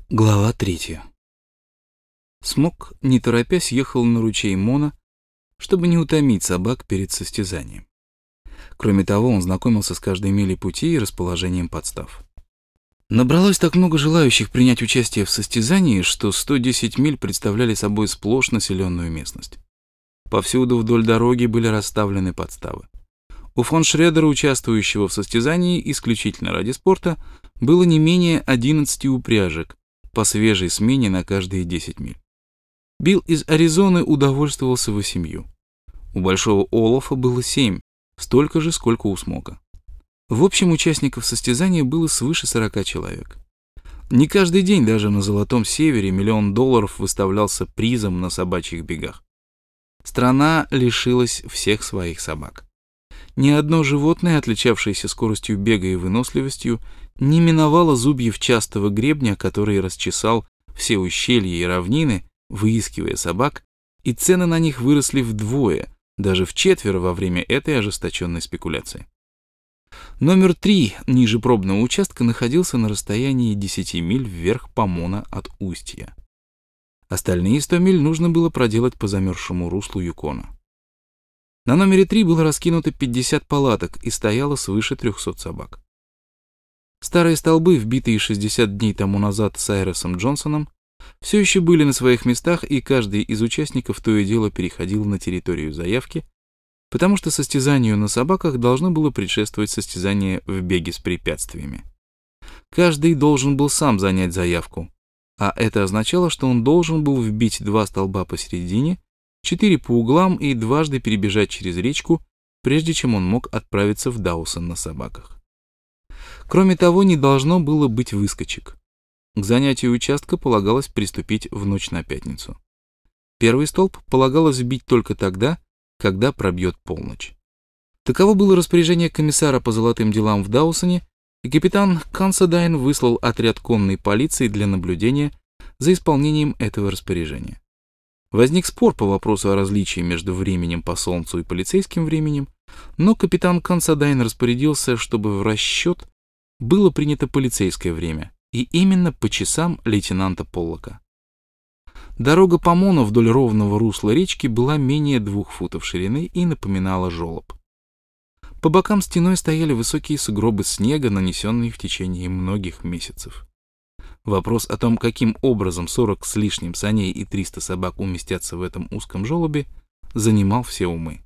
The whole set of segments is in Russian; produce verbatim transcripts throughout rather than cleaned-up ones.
Глава третья. Смок, не торопясь, ехал на ручей Мона, чтобы не утомить собак перед состязанием. Кроме того, он знакомился с каждой милей пути и расположением подстав. Набралось так много желающих принять участие в состязании, что сто десять миль представляли собой сплошь населенную местность. Повсюду вдоль дороги были расставлены подставы. У фон Шредера, участвующего в состязании исключительно ради спорта, было не менее одиннадцати упряжек по свежей смене на каждые десять миль. Билл из Аризоны удовольствовался восемью. У Большого Олафа было семь, столько же, сколько у Смока. В общем, участников состязания было свыше сорока человек. Не каждый день даже на Золотом Севере миллион долларов выставлялся призом на собачьих бегах. Страна лишилась всех своих собак. Ни одно животное, отличавшееся скоростью бега и выносливостью, не миновало зубьев частого гребня, который расчесал все ущелья и равнины, выискивая собак, и цены на них выросли вдвое, даже вчетверо во время этой ожесточенной спекуляции. Номер три ниже пробного участка находился на расстоянии десяти миль вверх по Мона от устья. Остальные сто миль нужно было проделать по замерзшему руслу Юкона. На номере три было раскинуто пятьдесят палаток и стояло свыше трехсот собак. Старые столбы, вбитые шестьдесят дней тому назад Сайросом Джонсоном, все еще были на своих местах, и каждый из участников то и дело переходил на территорию заявки, потому что состязанию на собаках должно было предшествовать состязание в беге с препятствиями. Каждый должен был сам занять заявку, а это означало, что он должен был вбить два столба посередине, четыре по углам и дважды перебежать через речку, прежде чем он мог отправиться в Даусон на собаках. Кроме того, не должно было быть выскочек. К занятию участка полагалось приступить в ночь на пятницу. Первый столб полагалось вбить только тогда, когда пробьет полночь. Таково было распоряжение комиссара по золотым делам в Даусоне, и капитан Консидайн выслал отряд конной полиции для наблюдения за исполнением этого распоряжения. Возник спор по вопросу о различии между временем по солнцу и полицейским временем, но капитан Консидайн распорядился, чтобы в расчет было принято полицейское время, и именно по часам лейтенанта Поллока. Дорога по Мону вдоль ровного русла речки была менее двух футов ширины и напоминала желоб. По бокам стеной стояли высокие сугробы снега, нанесенные в течение многих месяцев. Вопрос о том, каким образом сорок с лишним саней и триста собак уместятся в этом узком желобе, занимал все умы.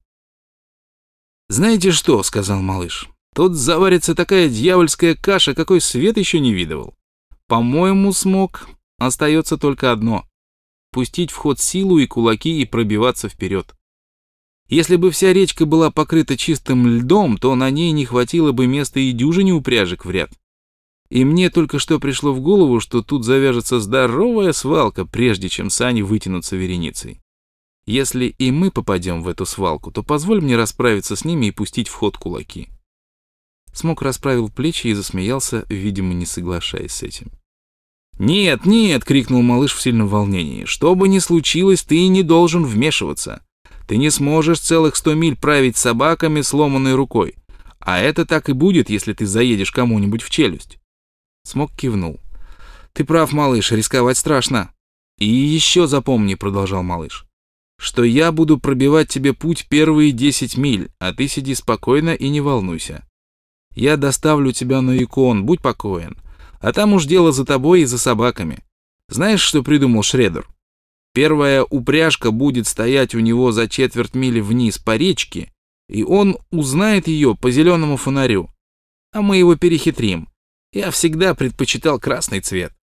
«Знаете что?» — сказал малыш. «Тут заварится такая дьявольская каша, какой свет еще не видывал. По-моему, Смок, остается только одно — пустить в ход силу и кулаки и пробиваться вперед. Если бы вся речка была покрыта чистым льдом, то на ней не хватило бы места и дюжине упряжек в ряд. И мне только что пришло в голову, что тут завяжется здоровая свалка, прежде чем сани вытянутся вереницей. Если и мы попадем в эту свалку, то позволь мне расправиться с ними и пустить в ход кулаки». Смок расправил плечи и засмеялся, видимо, не соглашаясь с этим. «Нет, нет!» — крикнул малыш в сильном волнении. «Что бы ни случилось, ты не должен вмешиваться. Ты не сможешь целых сто миль править собаками сломанной рукой. А это так и будет, если ты заедешь кому-нибудь в челюсть». Смок кивнул. «Ты прав, малыш, рисковать страшно. И еще запомни», — продолжал малыш, «что я буду пробивать тебе путь первые десять миль, а ты сиди спокойно и не волнуйся. Я доставлю тебя на Юкон, будь покоен. А там уж дело за тобой и за собаками. Знаешь, что придумал Шредер? Первая упряжка будет стоять у него за четверть мили вниз по речке, и он узнает ее по зеленому фонарю. А мы его перехитрим. Я всегда предпочитал красный цвет».